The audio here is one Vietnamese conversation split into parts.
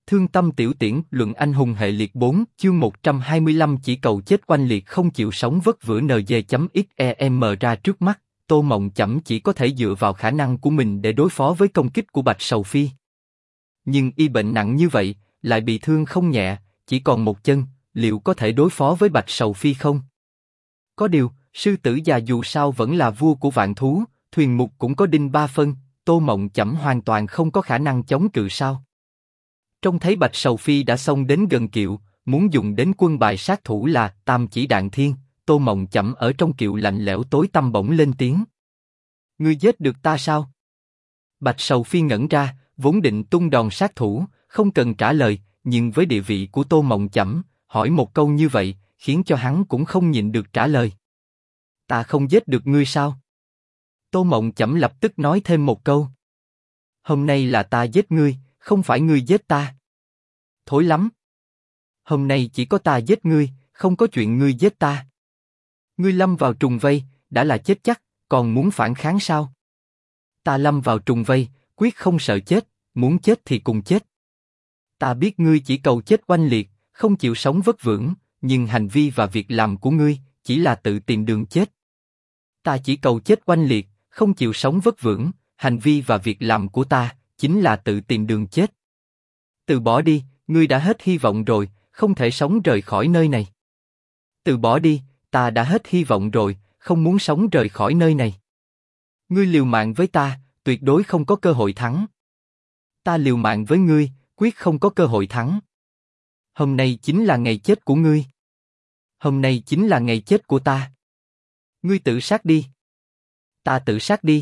Thương tâm tiểu tiễn, luận anh hùng hệ liệt 4, chương 125 chỉ cầu chết oanh liệt không chịu sống vất vưởng NG.XEM ra trước mắt, Tô Mộng Chẩm chỉ có thể dựa vào khả năng của mình để đối phó với công kích của Bạch Sầu Phi. Nhưng y bệnh nặng như vậy, lại bị thương không nhẹ, chỉ còn một chân, liệu có thể đối phó với Bạch Sầu Phi không? Có điều, sư tử già dù sao vẫn là vua của vạn thú, thuyền mục cũng có đinh ba phân, Tô Mộng Chẩm hoàn toàn không có khả năng chống cự sao? Trông thấy Bạch Sầu Phi đã xông đến gần kiệu, muốn dùng đến quân bài sát thủ là Tam Chỉ Đạn Thiên, Tô Mộng Chẩm ở trong kiệu lạnh lẽo tối tăm bỗng lên tiếng. Ngươi giết được ta sao? Bạch Sầu Phi ngẩn ra, vốn định tung đòn sát thủ, không cần trả lời, nhưng với địa vị của Tô Mộng Chẩm, hỏi một câu như vậy, khiến cho hắn cũng không nhịn được trả lời. Ta không giết được ngươi sao? Tô Mộng Chẩm lập tức nói thêm một câu. Hôm nay là ta giết ngươi, không phải ngươi giết ta. Thối lắm. Hôm nay chỉ có ta giết ngươi, không có chuyện ngươi giết ta. Ngươi lâm vào trùng vây, đã là chết chắc, còn muốn phản kháng sao? Ta lâm vào trùng vây, quyết không sợ chết, muốn chết thì cùng chết. Ta biết ngươi chỉ cầu chết oanh liệt, không chịu sống vất vưởng, nhưng hành vi và việc làm của ngươi chỉ là tự tìm đường chết. Ta chỉ cầu chết oanh liệt, không chịu sống vất vưởng, hành vi và việc làm của ta chính là tự tìm đường chết. Từ bỏ đi, ngươi đã hết hy vọng rồi, không thể sống rời khỏi nơi này. Từ bỏ đi, ta đã hết hy vọng rồi, không muốn sống rời khỏi nơi này. Ngươi liều mạng với ta, tuyệt đối không có cơ hội thắng. Ta liều mạng với ngươi, quyết không có cơ hội thắng. Hôm nay chính là ngày chết của ngươi. Hôm nay chính là ngày chết của ta. Ngươi tự sát đi. Ta tự sát đi.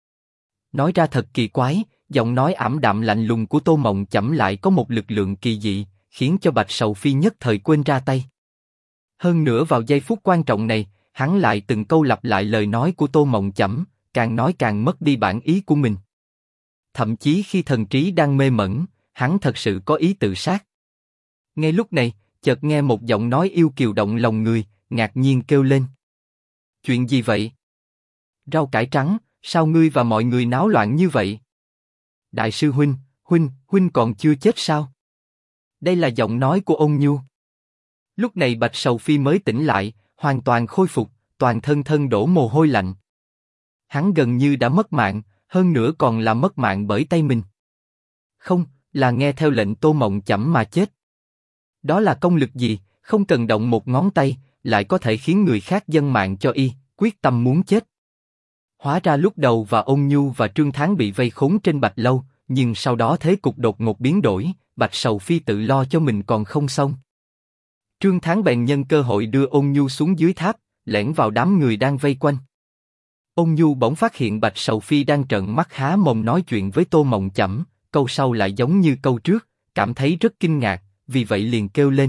Nói ra thật kỳ quái, giọng nói ảm đạm lạnh lùng của Tô Mộng Chẩm lại có một lực lượng kỳ dị, khiến cho Bạch Sầu Phi nhất thời quên ra tay. Hơn nữa vào giây phút quan trọng này, hắn lại từng câu lặp lại lời nói của Tô Mộng Chẩm, càng nói càng mất đi bản ý của mình. Thậm chí khi thần trí đang mê mẩn, hắn thật sự có ý tự sát. Ngay lúc này, chợt nghe một giọng nói yêu kiều động lòng người, ngạc nhiên kêu lên. Chuyện gì vậy? Rau cải trắng, sao ngươi và mọi người náo loạn như vậy? Đại sư huynh còn chưa chết sao? Đây là giọng nói của ôn nhu. Lúc này Bạch Sầu Phi mới tỉnh lại, hoàn toàn khôi phục, toàn thân đổ mồ hôi lạnh. Hắn gần như đã mất mạng, hơn nữa còn là mất mạng bởi tay mình. Không, là nghe theo lệnh Tô Mộng Chẩm mà chết. Đó là công lực gì, không cần động một ngón tay, lại có thể khiến người khác dâng mạng cho y, quyết tâm muốn chết. Hóa ra lúc đầu và Ôn Nhu và Trương Thán bị vây khốn trên Bạch Lâu, nhưng sau đó thế cục đột ngột biến đổi, Bạch Sầu Phi tự lo cho mình còn không xong. Trương Thán bèn nhân cơ hội đưa Ôn Nhu xuống dưới tháp, lẻn vào đám người đang vây quanh. Ôn Nhu bỗng phát hiện Bạch Sầu Phi đang trợn mắt há mồm nói chuyện với Tô Mộng Chẩm, câu sau lại giống như câu trước, cảm thấy rất kinh ngạc, vì vậy liền kêu lên.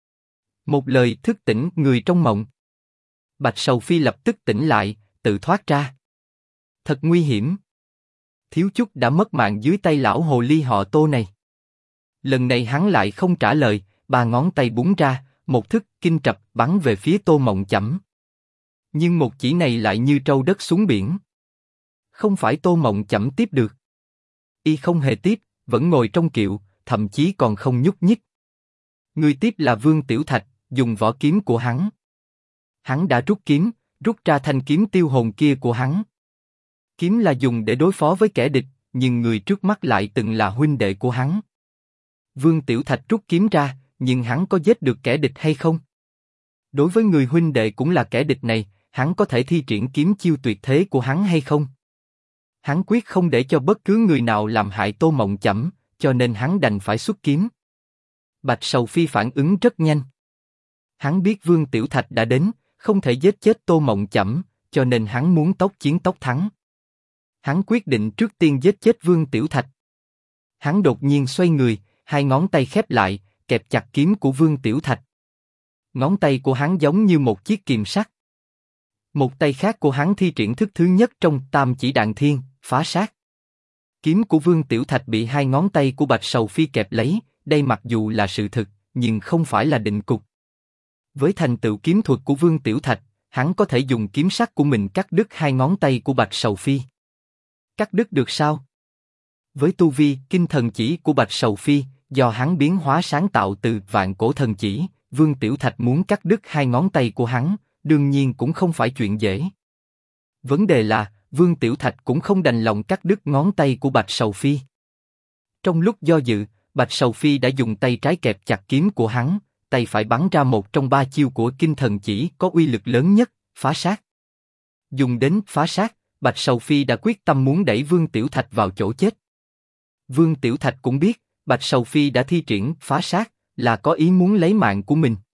Một lời thức tỉnh người trong mộng. Bạch Sầu Phi lập tức tỉnh lại, tự thoát ra. Thật nguy hiểm. Thiếu chút đã mất mạng dưới tay lão hồ ly họ Tô này. Lần này hắn lại không trả lời, ba ngón tay búng ra, một thức kinh trập bắn về phía Tô Mộng Chẩm. Nhưng một chỉ này lại như trâu đất xuống biển. Không phải Tô Mộng Chẩm tiếp được. Y không hề tiếp, vẫn ngồi trong kiệu, thậm chí còn không nhúc nhích. Người tiếp là Vương Tiểu Thạch, dùng vỏ kiếm của hắn. Hắn đã rút kiếm, rút ra thanh kiếm tiêu hồn kia của hắn. Kiếm là dùng để đối phó với kẻ địch, nhưng người trước mắt lại từng là huynh đệ của hắn. Vương Tiểu Thạch rút kiếm ra, nhưng hắn có giết được kẻ địch hay không? Đối với người huynh đệ cũng là kẻ địch này, hắn có thể thi triển kiếm chiêu tuyệt thế của hắn hay không? Hắn quyết không để cho bất cứ người nào làm hại Tô Mộng Chẩm, cho nên hắn đành phải xuất kiếm. Bạch Sầu Phi phản ứng rất nhanh. Hắn biết Vương Tiểu Thạch đã đến, không thể giết chết Tô Mộng Chẩm, cho nên hắn muốn tốc chiến tốc thắng. Hắn quyết định trước tiên giết chết Vương Tiểu Thạch. Hắn đột nhiên xoay người, hai ngón tay khép lại, kẹp chặt kiếm của Vương Tiểu Thạch. Ngón tay của hắn giống như một chiếc kìm sắt. Một tay khác của hắn thi triển thức thứ nhất trong Tam Chỉ Đạn Thiên, phá sát. Kiếm của Vương Tiểu Thạch bị hai ngón tay của Bạch Sầu Phi kẹp lấy, đây mặc dù là sự thực, nhưng không phải là định cục. Với thành tựu kiếm thuật của Vương Tiểu Thạch, hắn có thể dùng kiếm sắc của mình cắt đứt hai ngón tay của Bạch Sầu Phi. Cắt đứt được sao? Với tu vi kinh thần chỉ của Bạch Sầu Phi, do hắn biến hóa sáng tạo từ vạn cổ thần chỉ, Vương Tiểu Thạch muốn cắt đứt hai ngón tay của hắn, đương nhiên cũng không phải chuyện dễ. Vấn đề là, Vương Tiểu Thạch cũng không đành lòng cắt đứt ngón tay của Bạch Sầu Phi. Trong lúc do dự, Bạch Sầu Phi đã dùng tay trái kẹp chặt kiếm của hắn, tay phải bắn ra một trong ba chiêu của Kinh Thần Chỉ có uy lực lớn nhất, phá sát. Dùng đến phá sát, Bạch Sầu Phi đã quyết tâm muốn đẩy Vương Tiểu Thạch vào chỗ chết. Vương Tiểu Thạch cũng biết, Bạch Sầu Phi đã thi triển phá sát, là có ý muốn lấy mạng của mình.